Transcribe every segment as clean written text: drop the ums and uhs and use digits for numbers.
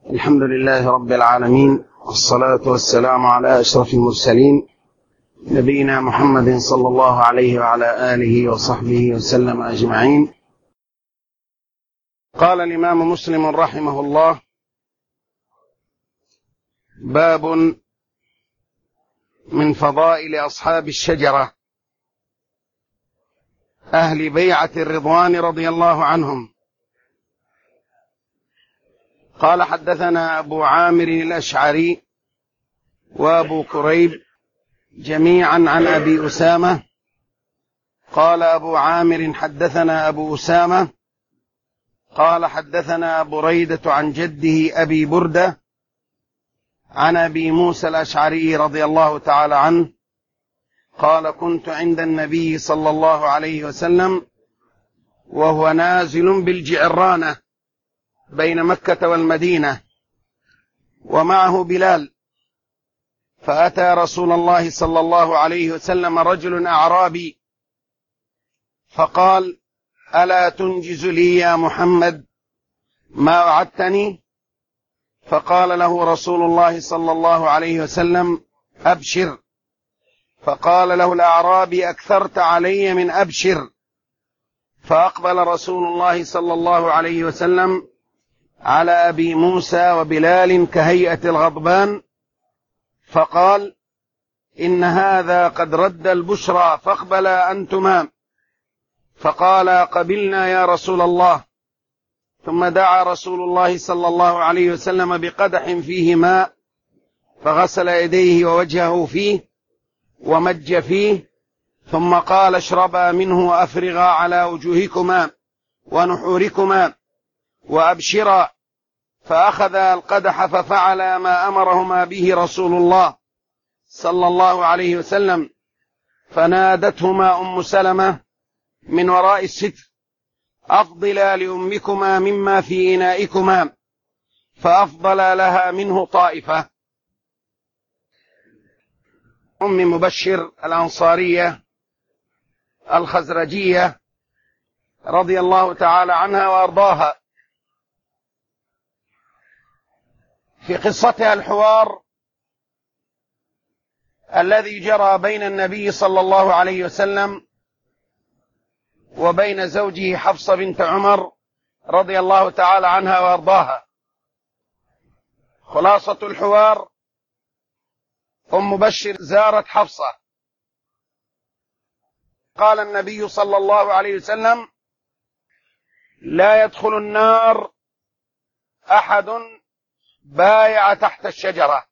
الحمد لله رب العالمين، والصلاة والسلام على أشرف المرسلين نبينا محمد صلى الله عليه وعلى آله وصحبه وسلم أجمعين. قال الإمام مسلم رحمه الله: باب من فضائل أصحاب الشجرة أهل بيعة الرضوان رضي الله عنهم. قال: حدثنا أبو عامر الأشعري وأبو كريب جميعا عن أبي أسامة. قال أبو عامر: حدثنا أبو أسامة قال: حدثنا بريدة عن جده أبي بردة عن أبي موسى الأشعري رضي الله تعالى عنه قال: كنت عند النبي صلى الله عليه وسلم وهو نازل بالجعرانة بين مكة والمدينة ومعه بلال، فأتى رسول الله صلى الله عليه وسلم رجل أعرابي فقال: ألا تنجز لي يا محمد ما وعدتني؟ فقال له رسول الله صلى الله عليه وسلم: أبشر. فقال له الأعرابي: أكثرت علي من أبشر. فأقبل رسول الله صلى الله عليه وسلم على أبي موسى وبلال كهيئة الغضبان فقال: إن هذا قد رد البشرى فاقبلا أنتما. فقال: قبلنا يا رسول الله. ثم دعا رسول الله صلى الله عليه وسلم بقدح فيه ماء فغسل يديه ووجهه فيه ومج فيه، ثم قال: اشربا منه وأفرغا على وجوهكما ونحوركما وأبشرا. فأخذ القدح ففعل ما أمرهما به رسول الله صلى الله عليه وسلم، فنادتهما أم سلمة من وراء الستر: أفضلا لأمكما مما في إنائكما، فأفضل لها منه طائفة. أم مبشر الأنصارية الخزرجية رضي الله تعالى عنها وأرضاها، في قصتها الحوار الذي جرى بين النبي صلى الله عليه وسلم وبين زوجه حفصة بنت عمر رضي الله تعالى عنها وأرضاها. خلاصة الحوار: أم مبشر زارت حفصة، قال النبي صلى الله عليه وسلم: لا يدخل النار أحد بايع تحت الشجرة.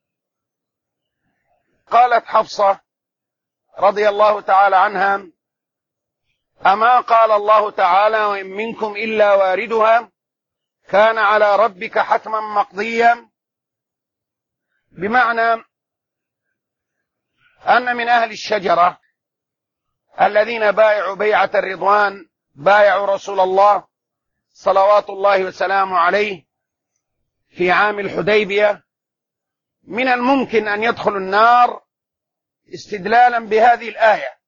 قالت حفصة رضي الله تعالى عنها: أما قال الله تعالى: وإن منكم إلا واردها كان على ربك حتما مقضيا، بمعنى أن من أهل الشجرة الذين بايعوا بيعة الرضوان بايعوا رسول الله صلوات الله وسلامه عليه في عام الحديبية، من الممكن أن يدخل النار استدلالا بهذه الآية،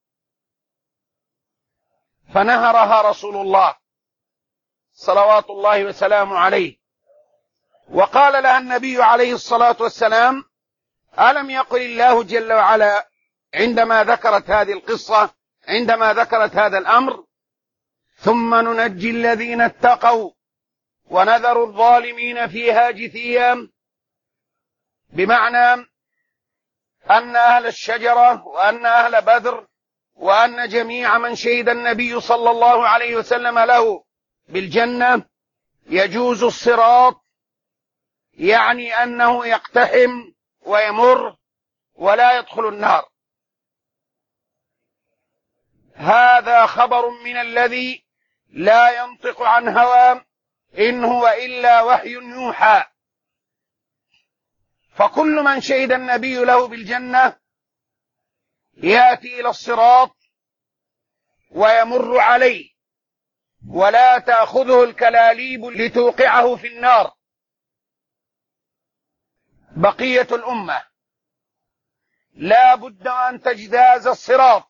فنهرها رسول الله صلوات الله وسلامه عليه، وقال لها النبي عليه الصلاة والسلام: ألم يقل الله جل وعلا عندما ذكرت هذه القصة، عندما ذكرت هذا الأمر: ثم ننجي الذين اتقوا ونذر الظالمين فيها جثيا، بمعنى أن أهل الشجرة وأن أهل بدر وأن جميع من شهد النبي صلى الله عليه وسلم له بالجنة يجوز الصراط، يعني أنه يقتحم ويمر ولا يدخل النار. هذا خبر من الذي لا ينطق عن هوى إن هو إلا وحي يوحى. فكل من شهد النبي له بالجنة يأتي إلى الصراط ويمر عليه ولا تأخذه الكلاليب لتوقعه في النار. بقية الأمة لا بد أن تجتاز الصراط،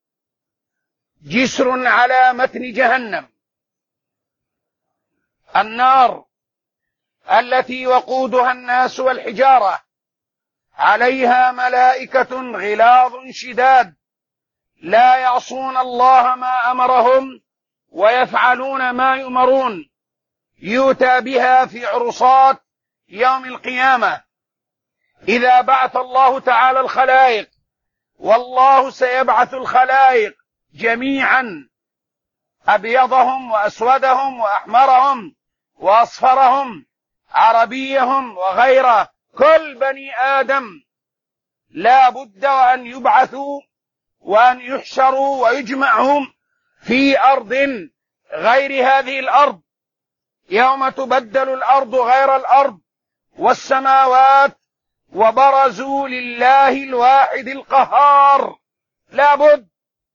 جسر على متن جهنم، النار التي وقودها الناس والحجارة عليها ملائكة غلاظ شداد لا يعصون الله ما أمرهم ويفعلون ما يؤمرون، يؤتى بها في عرصات يوم القيامة إذا بعث الله تعالى الخلائق، والله سيبعث الخلائق جميعا، أبيضهم وأسودهم وأحمرهم وأصفرهم، عربيهم وغيره، كل بني آدم لا بد أن يبعثوا وأن يحشروا ويجمعوا في أرض غير هذه الأرض، يوم تبدل الأرض غير الأرض والسماوات، وبرزوا لله الواحد القهار. لا بد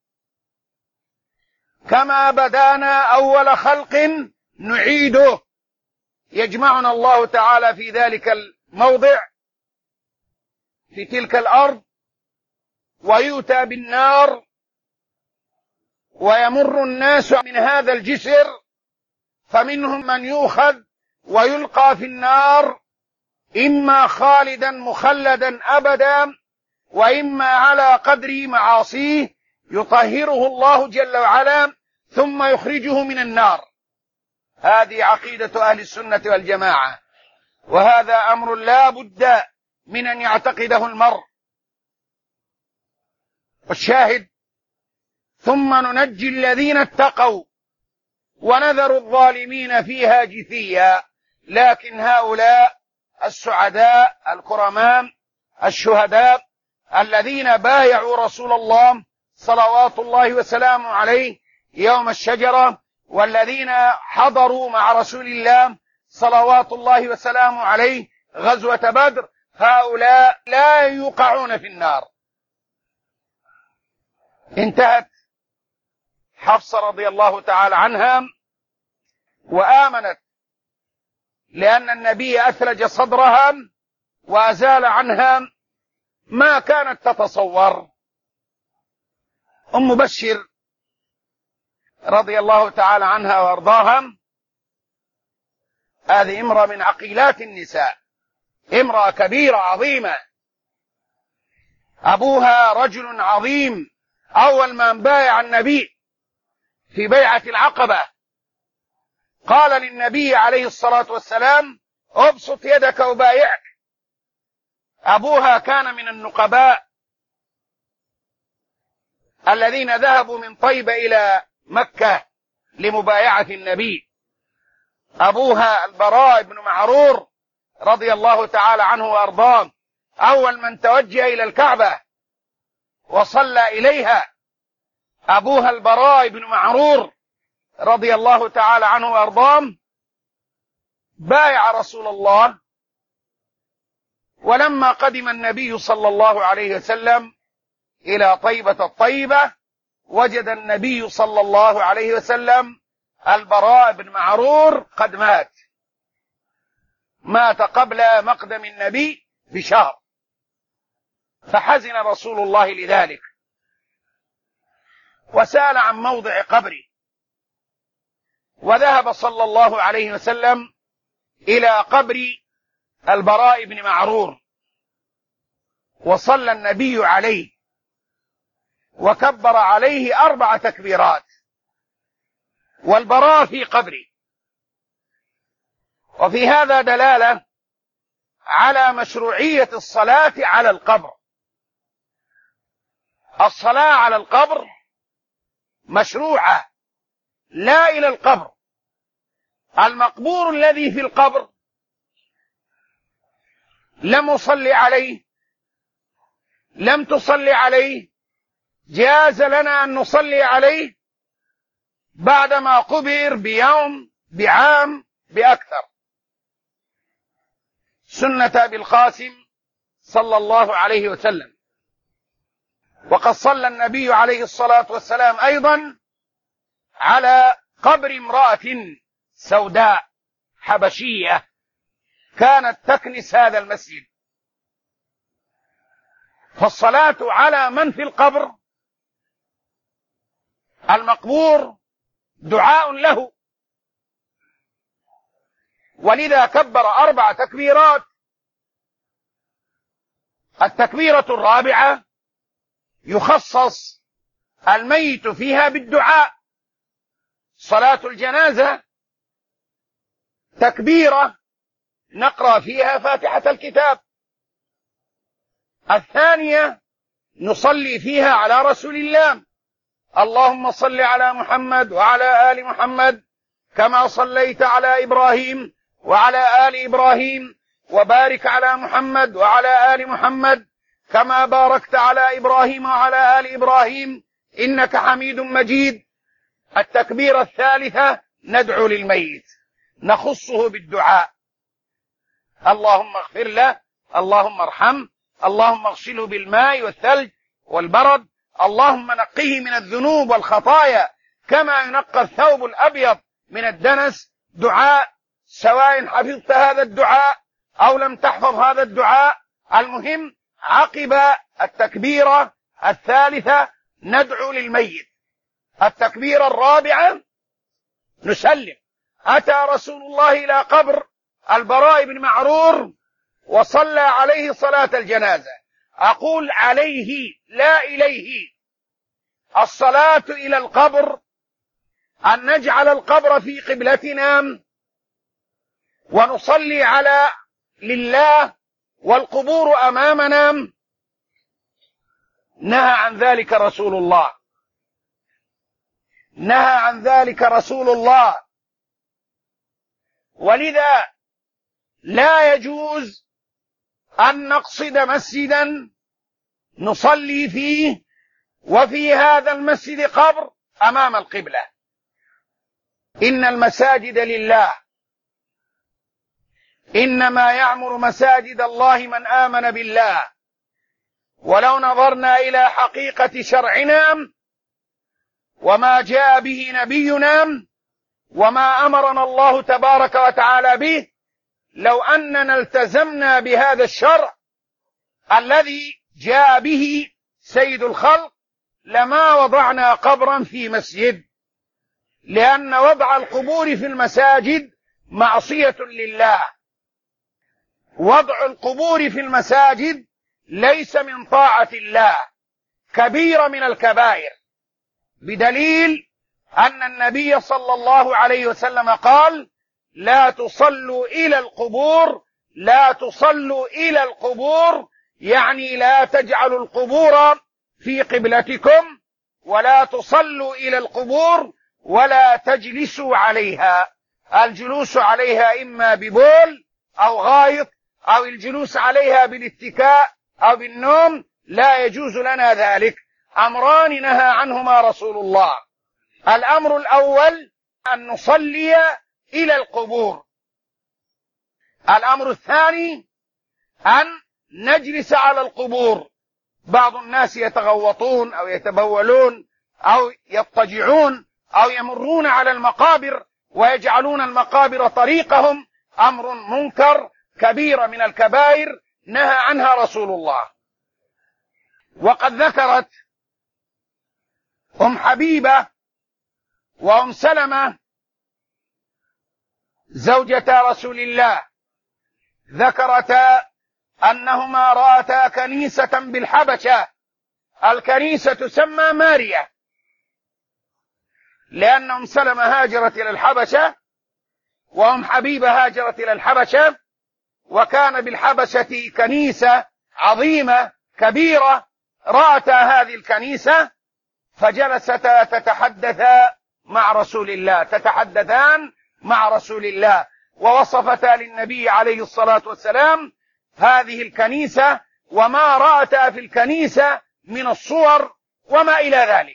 كما بدانا أول خلق نعيده. يجمعنا الله تعالى في ذلك الموضع في تلك الأرض، ويؤتى بالنار، ويمر الناس من هذا الجسر، فمنهم من يؤخذ ويلقى في النار، إما خالدا مخلدا أبدا، وإما على قدر معاصيه يطهره الله جل وعلا ثم يخرجه من النار. هذه عقيدة أهل السنة والجماعة، وهذا أمر لا بد من أن يعتقده المرء. والشاهد: ثم ننجي الذين اتقوا ونذر الظالمين فيها جثيا. لكن هؤلاء السعداء الكرماء الشهداء الذين بايعوا رسول الله صلوات الله وسلامه عليه يوم الشجرة، والذين حضروا مع رسول الله صلوات الله وسلامه عليه غزوة بدر، هؤلاء لا يوقعون في النار. انتهت حفصة رضي الله تعالى عنها وآمنت، لأن النبي أثلج صدرها وأزال عنها ما كانت تتصور. أم بشر رضي الله تعالى عنها وأرضاها، هذه امرأة من عقيلات النساء، امرأة كبيرة عظيمة، أبوها رجل عظيم، أول من بايع النبي في بيعة العقبة قال للنبي عليه الصلاة والسلام: ابسط يدك وبايعك. أبوها كان من النقباء الذين ذهبوا من طيبة إلى مكة لمبايعة النبي. أبوها البراء بن معرور رضي الله تعالى عنه وأرضاه، أول من توجه إلى الكعبة وصلى إليها. أبوها البراء بن معرور رضي الله تعالى عنه وأرضاه بايع رسول الله، ولما قدم النبي صلى الله عليه وسلم إلى طيبة الطيبة وجد النبي صلى الله عليه وسلم البراء بن معرور قد مات قبل مقدم النبي بشهر، فحزن رسول الله لذلك وسأل عن موضع قبره، وذهب صلى الله عليه وسلم إلى قبر البراء بن معرور، وصلى النبي عليه وكبر عليه 4 تكبيرات، والبراء في قبره. وفي هذا دلالة على مشروعية الصلاة على القبر. الصلاة على القبر مشروعة، لا إلى القبر. المقبور الذي في القبر لم أصلي عليه، لم تصلي عليه، جاز لنا أن نصلي عليه بعدما قبر بيوم بعام بأكثر. سنة أبي القاسم صلى الله عليه وسلم. وقد صلى النبي عليه الصلاة والسلام أيضا على قبر امرأة سوداء حبشية كانت تكنس هذا المسجد. فالصلاة على من في القبر المقبور دعاء له، ولذا كبر 4 تكبيرات. التكبيرة الرابعة يخصص الميت فيها بالدعاء. صلاة الجنازة تكبيرة نقرأ فيها فاتحة الكتاب. الثانية نصلي فيها على رسول الله، اللهم صل على محمد وعلى آل محمد كما صليت على إبراهيم وعلى آل إبراهيم، وبارك على محمد وعلى آل محمد كما باركت على إبراهيم وعلى آل إبراهيم إنك حميد مجيد. التكبيرة الثالثة ندعو للميت، نخصه بالدعاء، اللهم اغفر له، اللهم ارحمه، اللهم اغسله بالماء والثلج والبرد، اللهم نقه من الذنوب والخطايا كما ينقى الثوب الأبيض من الدنس. دعاء سواء حفظت هذا الدعاء أو لم تحفظ هذا الدعاء، المهم عقب التكبيرة الثالثة ندعو للميت. التكبيرة الرابعة نسلم. أتى رسول الله إلى قبر البراء بن معرور وصلى عليه صلاة الجنازة. أقول عليه لا إليه. الصلاة إلى القبر أن نجعل القبر في قبلتنا ونصلي على لله والقبور أمامنا، نهى عن ذلك رسول الله، نهى عن ذلك رسول الله. ولذا لا يجوز أن نقصد مسجدا نصلي فيه وفي هذا المسجد قبر أمام القبلة. إن المساجد لله، إنما يعمر مساجد الله من آمن بالله. ولو نظرنا إلى حقيقة شرعنا وما جاء به نبينا وما أمرنا الله تبارك وتعالى به، لو أننا التزمنا بهذا الشرع الذي جاء به سيد الخلق لما وضعنا قبرا في مسجد، لأن وضع القبور في المساجد معصية لله. وضع القبور في المساجد ليس من طاعة الله، كبيرة من الكبائر، بدليل أن النبي صلى الله عليه وسلم قال: لا تصلوا إلى القبور، لا تصلوا إلى القبور، يعني لا تجعلوا القبور في قبلتكم، ولا تصلوا إلى القبور ولا تجلسوا عليها. الجلوس عليها إما ببول أو غائط أو الجلوس عليها بالاتكاء أو بالنوم، لا يجوز لنا ذلك. أمران نهى عنهما رسول الله. الأمر الأول أن نصلي إلى القبور. الأمر الثاني أن نجلس على القبور. بعض الناس يتغوطون أو يتبولون أو يضطجعون أو يمرون على المقابر ويجعلون المقابر طريقهم، أمر منكر، كبيرة من الكبائر نهى عنها رسول الله. وقد ذكرت أم حبيبة وأم سلمة زوجتا رسول الله، ذكرتا أنهما رأتا كنيسة بالحبشة. الكنيسة تسمى ماريا، لأن أم سلمة هاجرت إلى الحبشة وأم حبيبة هاجرت إلى الحبشة، وكان بالحبشة كنيسة عظيمة كبيرة. رأتا هذه الكنيسة فجلستا تتحدثان مع رسول الله، ووصفتا للنبي عليه الصلاة والسلام هذه الكنيسة وما رأتا في الكنيسة من الصور وما إلى ذلك.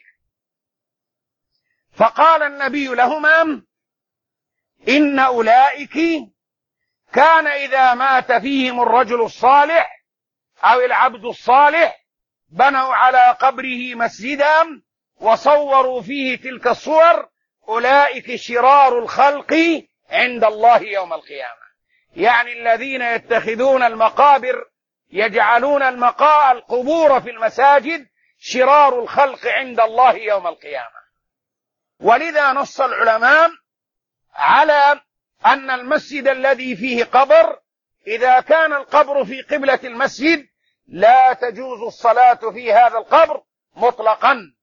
فقال النبي لهما: إن أولئك كان إذا مات فيهم الرجل الصالح أو العبد الصالح بنوا على قبره مسجدا وصوروا فيه تلك الصور، أولئك شرار الخلق عند الله يوم القيامة. يعني الذين يتخذون المقابر، يجعلون القبور في المساجد، شرار الخلق عند الله يوم القيامة. ولذا نص العلماء على أن المسجد الذي فيه قبر إذا كان القبر في قبلة المسجد لا تجوز الصلاة في هذا القبر مطلقا.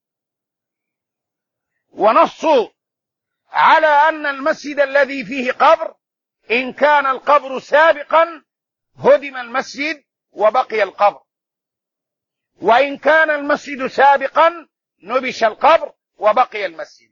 ونصوا على أن المسجد الذي فيه قبر إن كان القبر سابقا هدم المسجد وبقي القبر، وإن كان المسجد سابقا نبش القبر وبقي المسجد.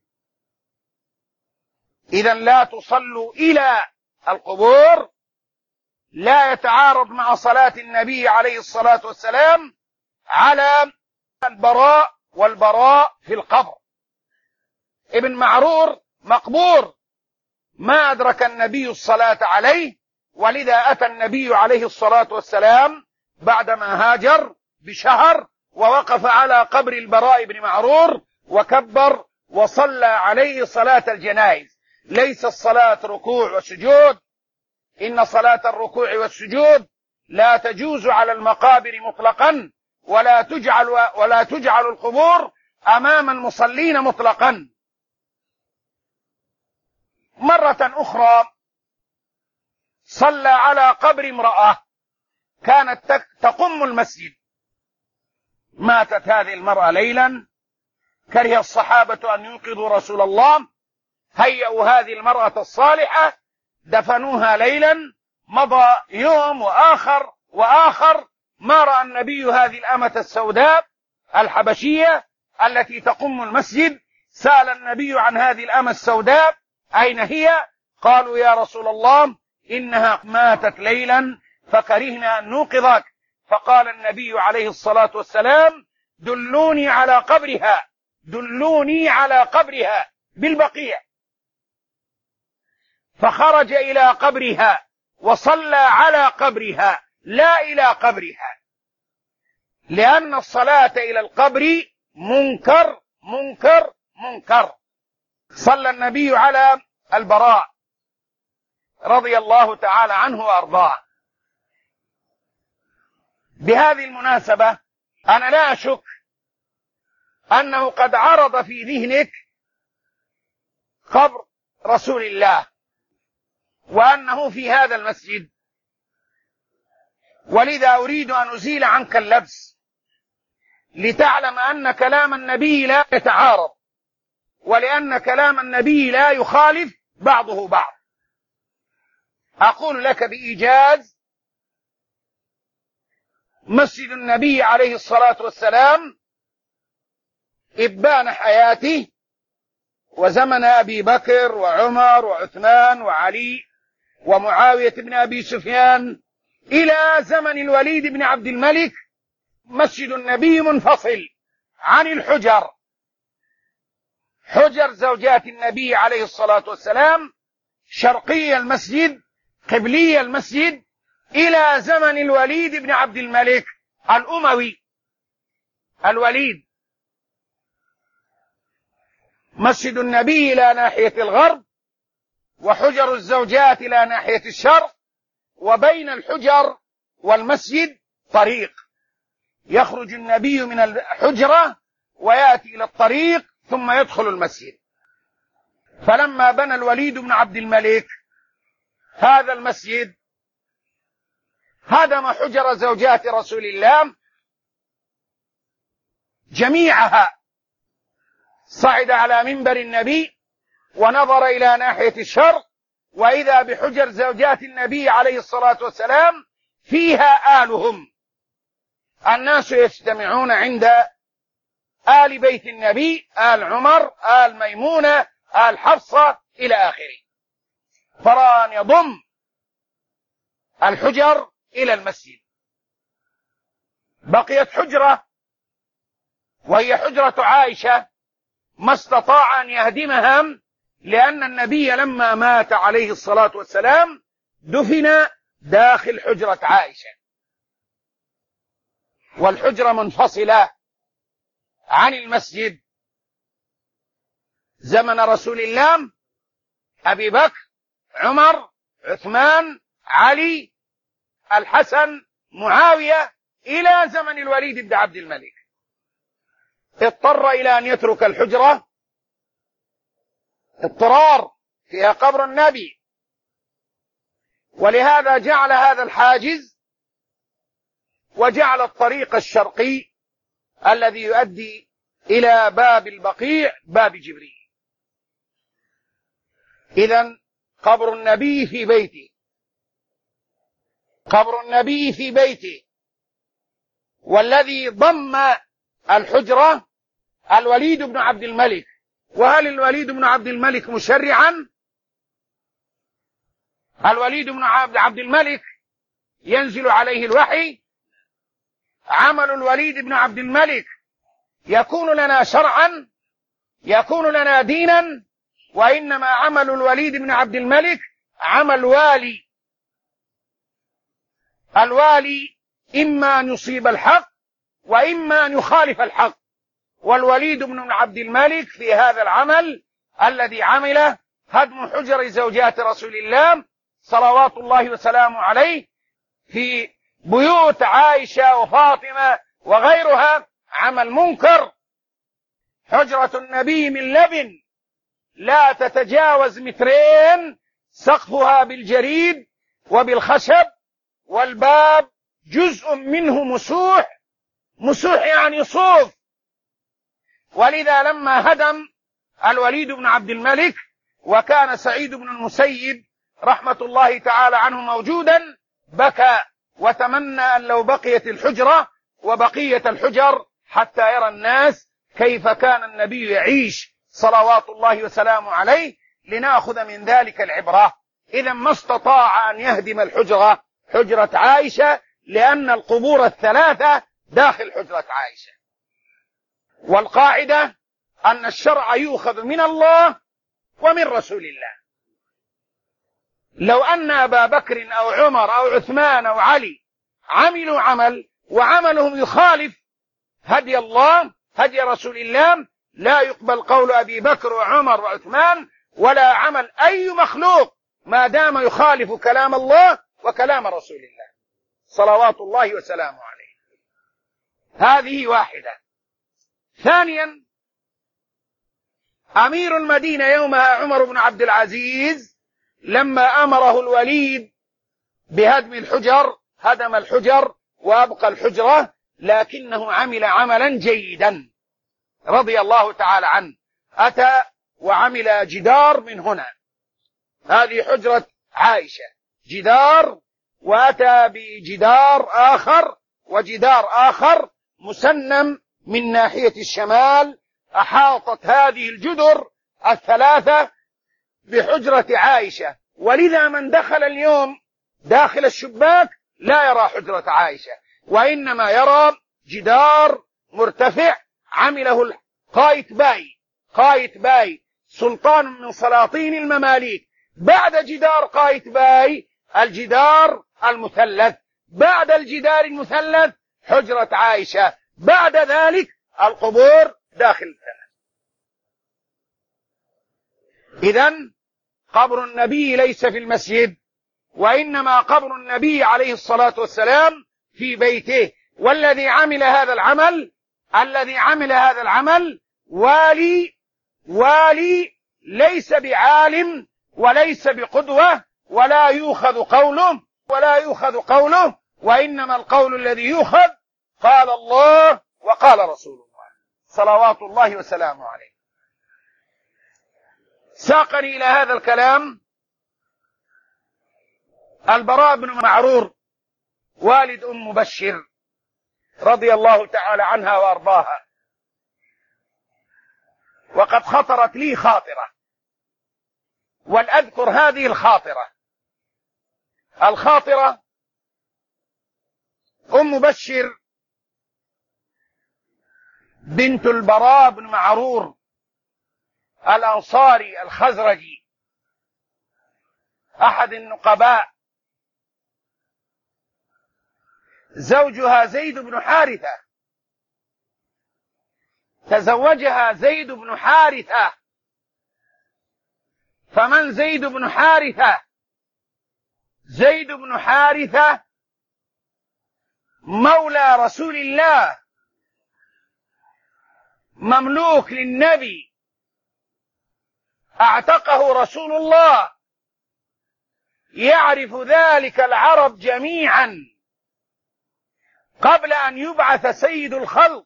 إذن لا تصلوا إلى القبور، لا يتعارض مع صلاة النبي عليه الصلاة والسلام على البراء والبراء في القبر. ابن معرور مقبور ما أدرك النبي الصلاة عليه، ولذا أتى النبي عليه الصلاة والسلام بعدما هاجر بشهر ووقف على قبر البراء بن معرور وكبر وصلى عليه صلاة الجنائز. ليس الصلاة ركوع وسجود، إن صلاة الركوع والسجود لا تجوز على المقابر مطلقا، ولا تجعل القبور أمام المصلين مطلقا. مرة أخرى صلى على قبر امرأة كانت تقم المسجد. ماتت هذه المرأة ليلا، كره الصحابة أن ينقذوا رسول الله، هيئوا هذه المرأة الصالحة دفنوها ليلا. مضى يوم وآخر ما رأى النبي هذه الأمة السوداء الحبشية التي تقم المسجد. سأل النبي عن هذه الأمة السوداء أين هي؟ قالوا يا رسول الله إنها ماتت ليلا فكرهنا أن نوقظك. فقال النبي عليه الصلاة والسلام دلوني على قبرها بالبقيع. فخرج إلى قبرها وصلى على قبرها لا إلى قبرها، لأن الصلاة إلى القبر منكر. صلى النبي على البراء رضي الله تعالى عنه وأرضاه. بهذه المناسبة أنا لا أشك أنه قد عرض في ذهنك قبر رسول الله وأنه في هذا المسجد، ولذا أريد أن أزيل عنك اللبس لتعلم أن كلام النبي لا يتعارض، ولأن كلام النبي لا يخالف بعضه بعض. أقول لك بإيجاز مسجد النبي عليه الصلاة والسلام إبان حياته وزمن أبي بكر وعمر وعثمان وعلي ومعاوية بن أبي سفيان إلى زمن الوليد بن عبد الملك مسجد النبي منفصل عن الحجر. حجر زوجات النبي عليه الصلاة والسلام شرقي المسجد قبلي المسجد إلى زمن الوليد بن عبد الملك الأموي. الوليد مسجد النبي إلى ناحية الغرب، وحجر الزوجات إلى ناحية الشرق، وبين الحجر والمسجد طريق يخرج النبي من الحجرة ويأتي إلى الطريق ثم يدخل المسجد. فلما بنى الوليد بن عبد الملك هذا المسجد هدم حجر زوجات رسول الله جميعها، صعد على منبر النبي ونظر إلى ناحية الشرق وإذا بحجر زوجات النبي عليه الصلاة والسلام فيها آلهم. الناس يجتمعون عند آل بيت النبي، آل عمر، آل ميمونة، آل حفصة إلى آخره، فرأى أن يضم الحجر إلى المسجد. بقيت حجرة وهي حجرة عائشة ما استطاع أن يهدمها، لأن النبي لما مات عليه الصلاة والسلام دفن داخل حجرة عائشة، والحجرة منفصلة عن المسجد. زمن رسول الله أبي بكر، عمر، عثمان، علي، الحسن، معاوية، إلى زمن الوليد بن عبد الملك. اضطر إلى أن يترك الحجرة، اضطرار فيها قبر النبي ولهذا جعل هذا الحاجز وجعل الطريق الشرقي الذي يؤدي إلى باب البقيع باب جبريل. إذن قبر النبي في بيته، قبر النبي في بيته، والذي ضم الحجرة الوليد بن عبد الملك. وهل الوليد بن عبد الملك مشرعا؟ الوليد بن عبد الملك ينزل عليه الوحي. عمل الوليد بن عبد الملك يكون لنا شرعا، يكون لنا دينا، وإنما عمل الوليد بن عبد الملك عمل والي. الوالي إما أن يصيب الحق وإما أن يخالف الحق، والوليد بن عبد الملك في هذا العمل الذي عمله هدم حجر زوجات رسول الله صلوات الله وسلامه عليه في بيوت عائشة وفاطمة وغيرها عمل منكر. حجرة النبي من لبن لا تتجاوز 2 متر، سقفها بالجريد وبالخشب، والباب جزء منه مسوح، مسوح يعني صوف. ولذا لما هدم الوليد بن عبد الملك وكان سعيد بن المسيب رحمة الله تعالى عنه موجودا، بكى وتمنى أن لو بقيت الحجرة وبقية الحجر حتى يرى الناس كيف كان النبي يعيش صلوات الله وسلامه عليه، لنأخذ من ذلك العبرة. إذا ما استطاع أن يهدم الحجرة، حجرة عائشة، لأن القبور الثلاثة داخل حجرة عائشة. والقاعدة أن الشرع يؤخذ من الله ومن رسول الله. لو أن أبا بكر أو عمر أو عثمان أو علي عملوا عمل وعملهم يخالف هدي الله هدي رسول الله، لا يقبل قول أبي بكر وعمر وعثمان ولا عمل أي مخلوق ما دام يخالف كلام الله وكلام رسول الله صلوات الله وسلامه عليه. هذه واحدة. ثانيا، أمير المدينة يومها عمر بن عبد العزيز لما أمره الوليد بهدم الحجر هدم الحجر وأبقى الحجرة، لكنه عمل عملا جيدا رضي الله تعالى عنه. أتى وعمل جدار من هنا، هذه حجرة عائشة جدار، وأتى بجدار آخر وجدار آخر مسنم من ناحية الشمال، أحاطت هذه الجدر الثلاثة بحجرة عائشة. ولذا من دخل اليوم داخل الشباك لا يرى حجرة عائشة، وإنما يرى جدار مرتفع عمله قايتباي سلطان من سلاطين المماليك. بعد جدار قايتباي الجدار المثلث، بعد الجدار المثلث حجرة عائشة، بعد ذلك القبور داخل الثلاث. إذن قبر النبي ليس في المسجد، وإنما قبر النبي عليه الصلاة والسلام في بيته. والذي عمل هذا العمل والي ليس بعالم وليس بقدوة ولا يؤخذ قوله وإنما القول الذي يؤخذ قال الله وقال رسول الله صلوات الله وسلامه عليه. ساقني إلى هذا الكلام البراء بن معرور والد أم بشر رضي الله تعالى عنها وأرضاها. وقد خطرت لي خاطرة، ولأذكر هذه الخاطرة. أم بشر بنت البراء بن معرور الأنصاري الخزرجي، أحد النقباء. زوجها زيد بن حارثة، تزوجها زيد بن حارثة. فمن زيد بن حارثة؟ زيد بن حارثة مولى رسول الله، مملوك للنبي، اعتقه رسول الله يعرف ذلك العرب جميعا قبل أن يبعث سيد الخلق.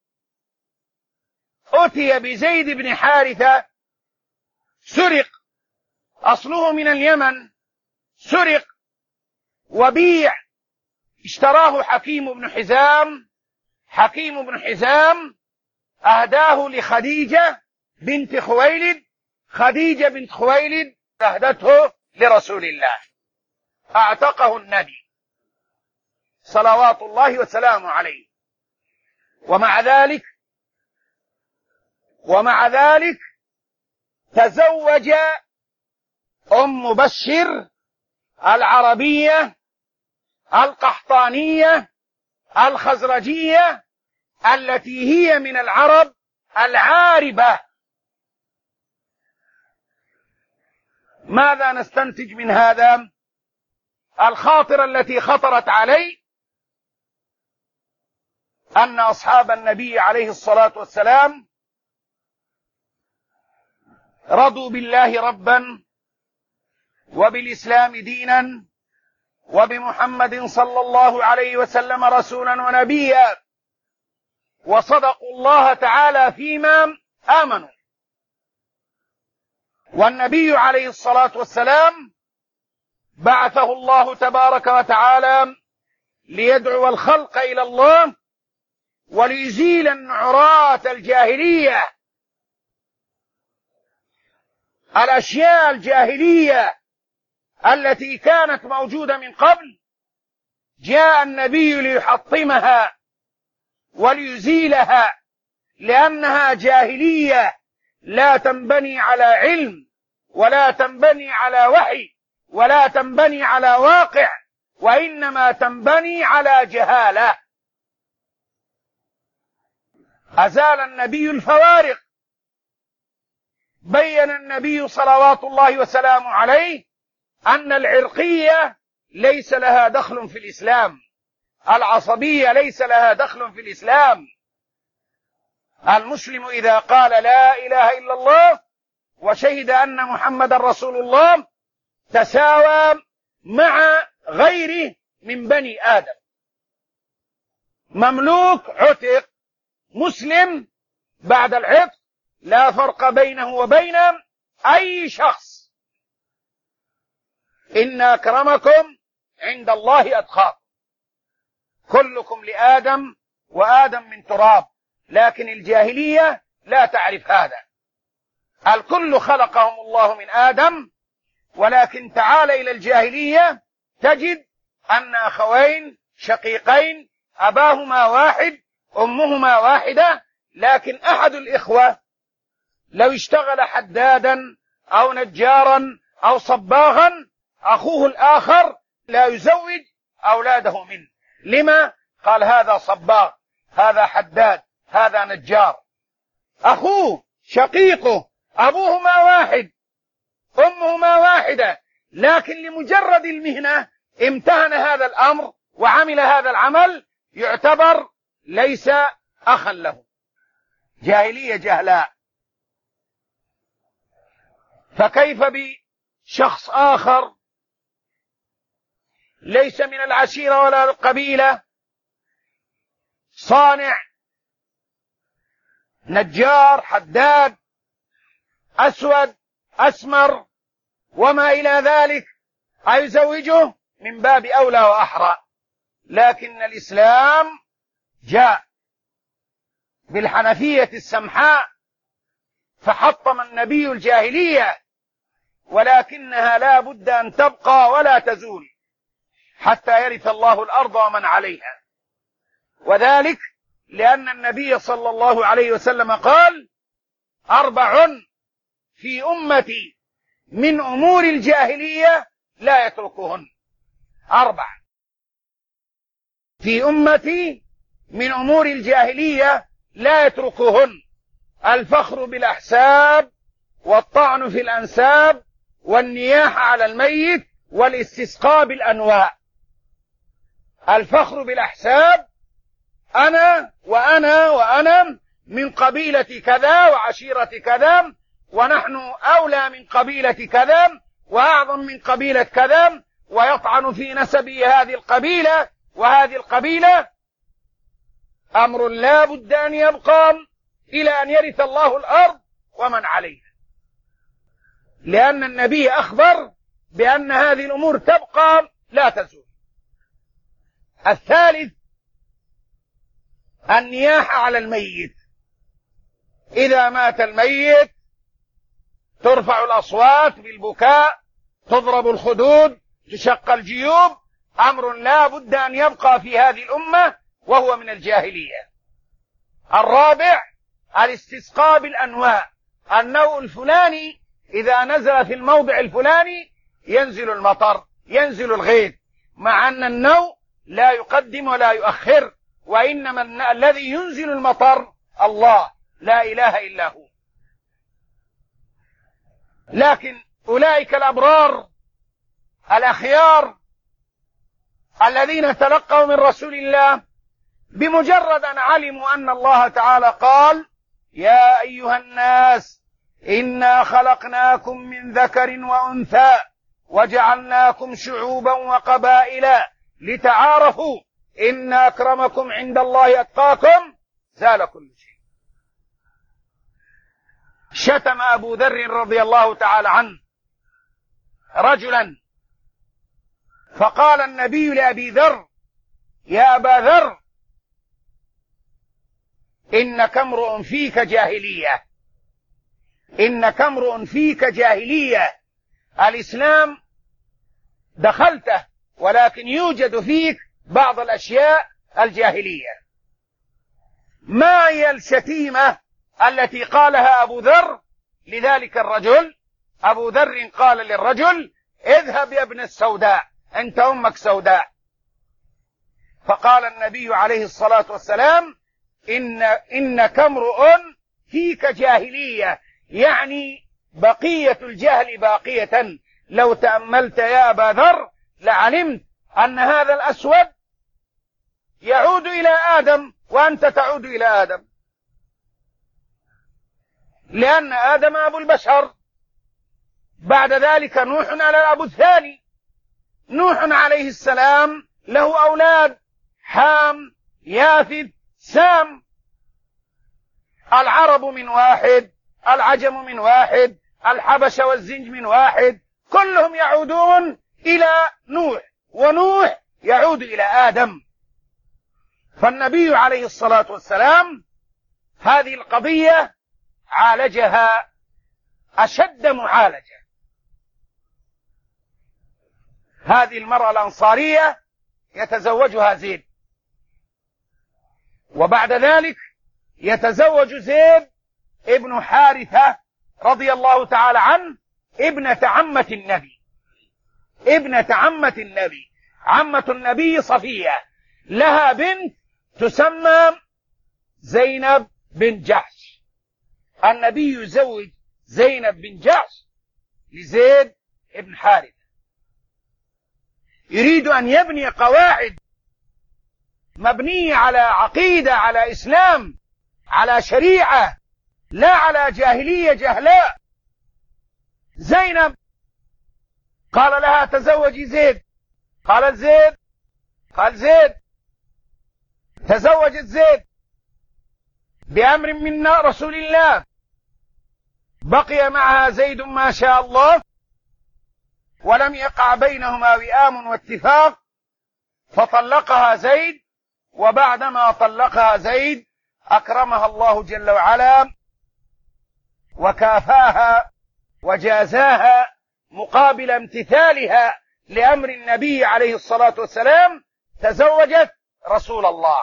أتي بزيد بن حارثة سرق، أصله من اليمن، سرق وبيع، اشتراه حكيم بن حزام. حكيم بن حزام أهداه لخديجة بنت خويلد، خديجة بنت خويلد أهدته لرسول الله، أعتقه النبي صلوات الله وسلامه عليه. ومع ذلك تزوج أم بشر العربية القحطانية الخزرجية التي هي من العرب العاربة. ماذا نستنتج من هذا؟ الخاطرة التي خطرت علي أن أصحاب النبي عليه الصلاة والسلام رضوا بالله ربا وبالإسلام دينا وبمحمد صلى الله عليه وسلم رسولا ونبيا، وصدقوا الله تعالى فيما آمنوا. والنبي عليه الصلاة والسلام بعثه الله تبارك وتعالى ليدعو الخلق إلى الله وليزيل النعرات الجاهلية، الأشياء الجاهلية التي كانت موجودة من قبل. جاء النبي ليحطمها وليزيلها، لأنها جاهلية لا تنبني على علم ولا تنبني على وحي ولا تنبني على واقع، وإنما تنبني على جهالة. أزال النبي الفوارق، بين النبي صلوات الله وسلامه عليه أن العرقية ليس لها دخل في الإسلام، العصبية ليس لها دخل في الإسلام. المسلم إذا قال لا إله إلا الله وشهد أن محمد رسول الله تساوى مع غيره من بني آدم. مملوك عتق، مسلم بعد العتق، لا فرق بينه وبين أي شخص. إن أكرمكم عند الله أتقاكم، كلكم لآدم وآدم من تراب. لكن الجاهلية لا تعرف هذا، الكل خلقهم الله من آدم، ولكن تعال إلى الجاهلية تجد أن أخوين شقيقين أباهما واحد أمهما واحدة، لكن أحد الإخوة لو اشتغل حدادا أو نجارا أو صباغا، أخوه الآخر لا يزوج أولاده منه. لما؟ قال هذا صباغ، هذا حداد، هذا نجار. أخوه شقيقه أبوهما واحد أمهما واحدة، لكن لمجرد المهنة امتهن هذا الأمر وعمل هذا العمل، يعتبر ليس أخا له. جاهلية جهلاء. فكيف بشخص آخر ليس من العشيرة ولا القبيلة، صانع، نجار، حداد، أسود، أسمر وما إلى ذلك، أيزوجه؟ من باب أولى وأحرى. لكن الإسلام جاء بالحنفية السمحاء فحطم النبي الجاهلية، ولكنها لا بد أن تبقى ولا تزول حتى يرث الله الأرض ومن عليها. وذلك لأن النبي صلى الله عليه وسلم قال: 4 في أمتي من أمور الجاهلية لا يتركهن. 4 في أمتي من أمور الجاهلية لا يتركهن: الفخر بالأحساب، والطعن في الأنساب، والنياحة على الميت، والاستسقاء بالأنواع. الفخر بالأحساب، أنا وأنا وأنا من قبيلة كذا وعشيرة كذا، ونحن أولى من قبيلة كذا، وأعظم من قبيلة كذا، ويطعن في نسب هذه القبيلة وهذه القبيلة، أمر لا بد أن يبقى إلى أن يرث الله الأرض ومن عليها، لأن النبي أخبر بأن هذه الأمور تبقى لا تزول. الثالث النياحة على الميت. إذا مات الميت ترفع الأصوات بالبكاء، تضرب الخدود، تشق الجيوب، أمر لا بد أن يبقى في هذه الأمة وهو من الجاهلية. الرابع الاستسقاء بالأنواع. النوع الفلاني إذا نزل في الموضع الفلاني ينزل المطر، ينزل الغيث، مع أن النوع لا يقدم ولا يؤخر، وإنما الذي ينزل المطر الله، لا إله إلا هو. لكن أولئك الأبرار الأخيار الذين تلقوا من رسول الله بمجرد أن علموا أن الله تعالى قال: يا أيها الناس إنا خلقناكم من ذكر وأنثى وجعلناكم شعوبا وقبائل لتعارفوا إن أكرمكم عند الله أتقاكم، زال كل شيء. شتم أبو ذر رضي الله تعالى عنه رجلا، فقال النبي لأبي ذر: يا أبا ذر إنك امرؤ فيك جاهلية، إنك امرؤ فيك جاهلية. الإسلام دخلته ولكن يوجد فيك بعض الأشياء الجاهلية. ما هي الشتيمة التي قالها أبو ذر لذلك الرجل؟ أبو ذر قال للرجل: اذهب يا ابن السوداء، أنت أمك سوداء. فقال النبي عليه الصلاة والسلام: إنك امرؤ فيك جاهلية، يعني بقية الجهل باقية. لو تأملت يا أبا ذر لعلمت أن هذا الأسود يعود إلى آدم وأنت تعود إلى آدم، لأن آدم أبو البشر، بعد ذلك نوح على الأب الثاني. نوح عليه السلام له أولاد: حام، يافث، سام. العرب من واحد، العجم من واحد، الحبشة والزنج من واحد، كلهم يعودون إلى نوح، ونوح يعود إلى آدم. فالنبي عليه الصلاة والسلام هذه القضية عالجها أشد معالجة. هذه المرأة الأنصارية يتزوجها زيد، وبعد ذلك يتزوج زيد ابن حارثة رضي الله تعالى عنه ابنة عمة النبي، ابنة عمة النبي، عمة النبي صفية، لها بنت تسمى زينب بن جحش. النبي يزوج زينب بن جحش لزيد ابن حارثة، يريد أن يبني قواعد مبنية على عقيدة، على إسلام، على شريعة، لا على جاهلية جهلاء. زينب قال لها: تزوجي زيد. قالت: زيد؟ قال: زيد. تزوجت زيد بأمر من رسول الله. بقي معها زيد ما شاء الله، ولم يقع بينهما وئام واتفاق، فطلقها زيد. وبعدما طلقها زيد أكرمها الله جل وعلا وكافاها وجازاها مقابل امتثالها لأمر النبي عليه الصلاة والسلام، تزوجت رسول الله.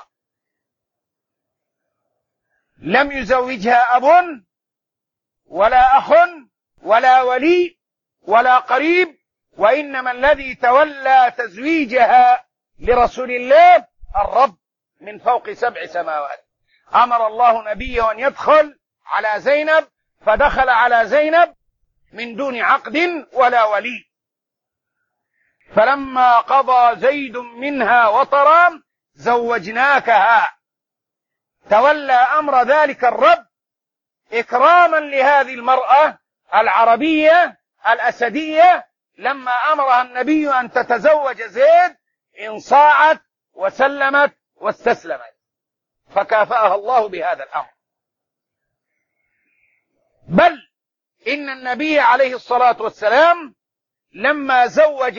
لم يزوجها أب ولا أخ ولا ولي ولا قريب، وإنما الذي تولى تزويجها لرسول الله الرب من فوق 7 سماوات. أمر الله نبيه أن يدخل على زينب، فدخل على زينب من دون عقد ولا ولي. فلما قضى زيد منها وطرا زوجناكها. تولى أمر ذلك الرب إكراما لهذه المرأة العربية الأسدية لما أمرها النبي أن تتزوج زيد انصاعت وسلمت واستسلمت، فكافأها الله بهذا الأمر. بل إن النبي عليه الصلاة والسلام لما زوج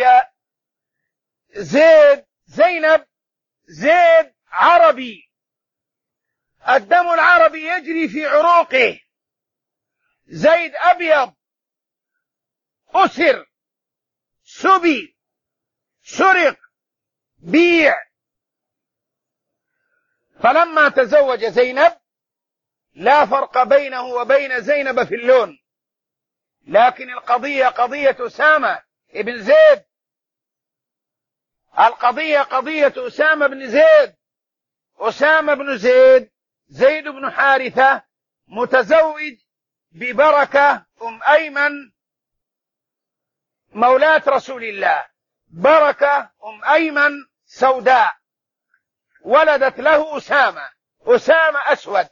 زينب، زيد عربي، الدم العربي يجري في عروقه، زيد أبيض، أسر، سبي، سرق، بيع. فلما تزوج زينب لا فرق بينه وبين زينب في اللون، لكن القضية قضية أسامة ابن زيد، القضية قضية أسامة بن زيد. أسامة بن زيد زيد بن حارثة متزوج ببركة أيمن مولاة رسول الله، بركة أيمن سوداء، ولدت له أسامة أسود.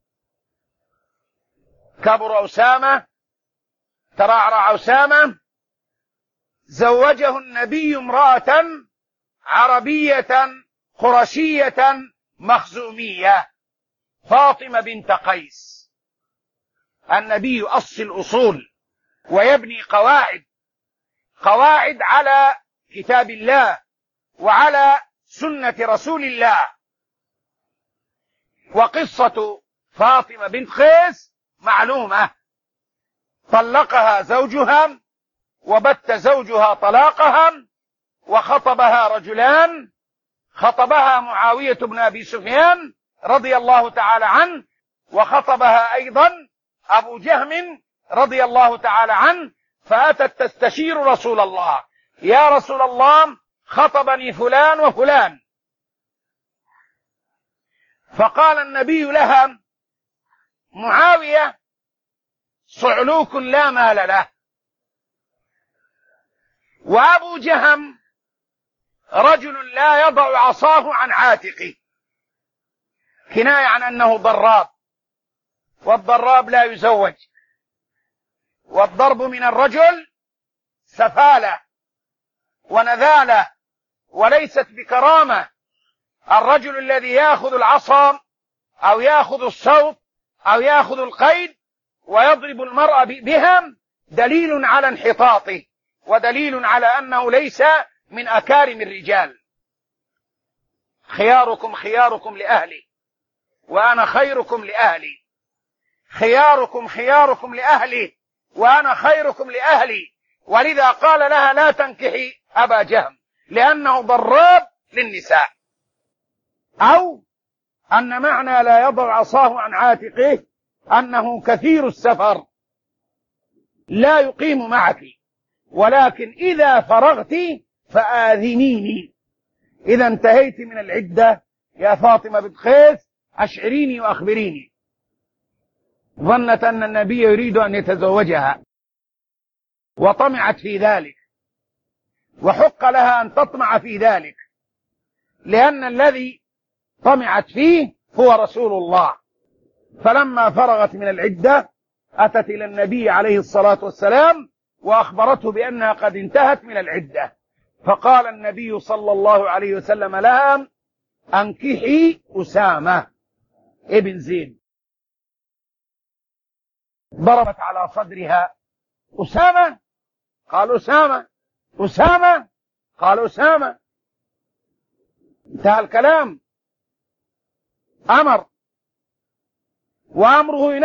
كبر أسامة، ترعرع أسامة، زوجه النبي امرأة عربية قرشية مخزومية، فاطمة بنت قيس. النبي يؤصل الأصول ويبني قواعد على كتاب الله وعلى سنة رسول الله. وقصة فاطمة بنت قيس معلومة، طلقها زوجها وبت زوجها طلاقها، وخطبها رجلان، خطبها معاوية بن أبي سفيان رضي الله تعالى عنه، وخطبها أيضا أبو جهم رضي الله تعالى عنه، فأتت تستشير رسول الله: يا رسول الله، خطبني فلان وفلان. فقال النبي لها: معاوية صعلوك لا مال له، وأبو جهم رجل لا يضع عصاه عن عاتقه، كناية عن أنه ضراب، والضراب لا يزوج، والضرب من الرجل سفالة ونذالة وليست بكرامة. الرجل الذي يأخذ العصا أو يأخذ الصوت أو يأخذ القيد ويضرب المرأة بها دليل على انحطاطه، ودليل على أنه ليس من أكارم الرجال. خياركم خياركم لأهلي وأنا خيركم لأهلي، خياركم خياركم لأهلي وأنا خيركم لأهلي. ولذا قال لها: لا تنكحي أبا جهم لأنه ضراب للنساء. أو أن معنى لا يضع عصاه عن عاتقه أنه كثير السفر لا يقيم معك، ولكن إذا فرغت فآذنيني، إذا انتهيت من العدة يا فاطمة بنت قيس أشعريني وأخبريني. ظنت أن النبي يريد أن يتزوجها وطمعت في ذلك، وحق لها أن تطمع في ذلك، لأن الذي طمعت فيه هو رسول الله. فلما فرغت من العدة أتت إلى النبي عليه الصلاة والسلام وأخبرته بأنها قد انتهت من العدة، فقال النبي صلى الله عليه وسلم لها: أنكحي أسامة ابن زيد. ضربت على صدرها: أسامة؟ قال أسامة. أسامة؟ قال أسامة. انتهى الكلام. أمر، وأمره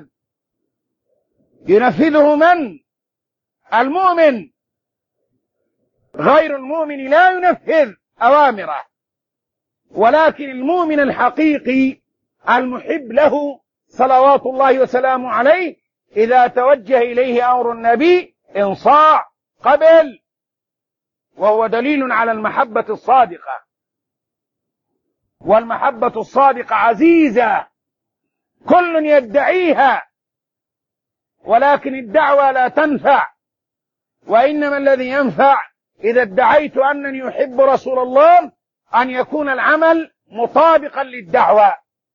ينفذه من؟ المؤمن. غير المؤمن لا ينفذ أوامره، ولكن المؤمن الحقيقي المحب له صلوات الله وسلامه عليه إذا توجه إليه أمر النبي انصاع قبل، وهو دليل على المحبة الصادقة. والمحبة الصادقة عزيزة كل يدعيها، ولكن الدعوة لا تنفع، وإنما الذي ينفع إذا ادعيت أنني أحب رسول الله أن يكون العمل مطابقا للدعوة.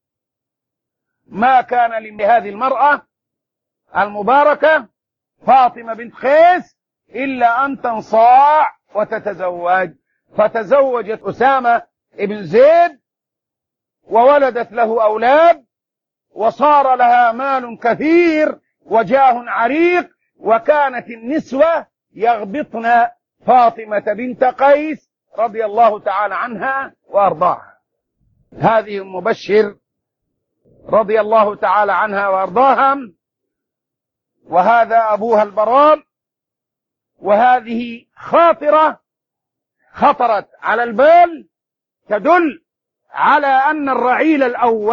ما كان لهذه المرأة المباركة فاطمة بنت قيس إلا أن تنصاع وتتزوج. فتزوجت أسامة بن زيد وولدت له أولاد، وصار لها مال كثير وجاه عريق، وكانت النسوة يغبطن فاطمة بنت قيس رضي الله تعالى عنها وأرضاها. هذه أم بشر رضي الله تعالى عنها وأرضاها، وهذا أبوها البراء. وهذه خاطرة خطرت على البال تدل على أن الرعيل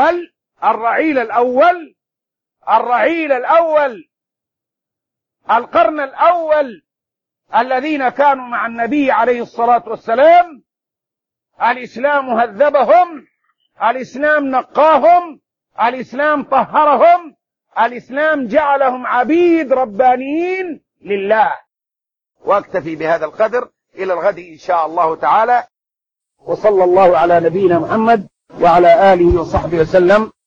الأول القرن الأول الذين كانوا مع النبي عليه الصلاة والسلام، الإسلام هذبهم، الإسلام نقاهم، الإسلام طهرهم، الإسلام جعلهم عبيد ربانيين لله. واكتفي بهذا القدر، إلى الغد إن شاء الله تعالى. وصلى الله على نبينا محمد وعلى آله وصحبه وسلم.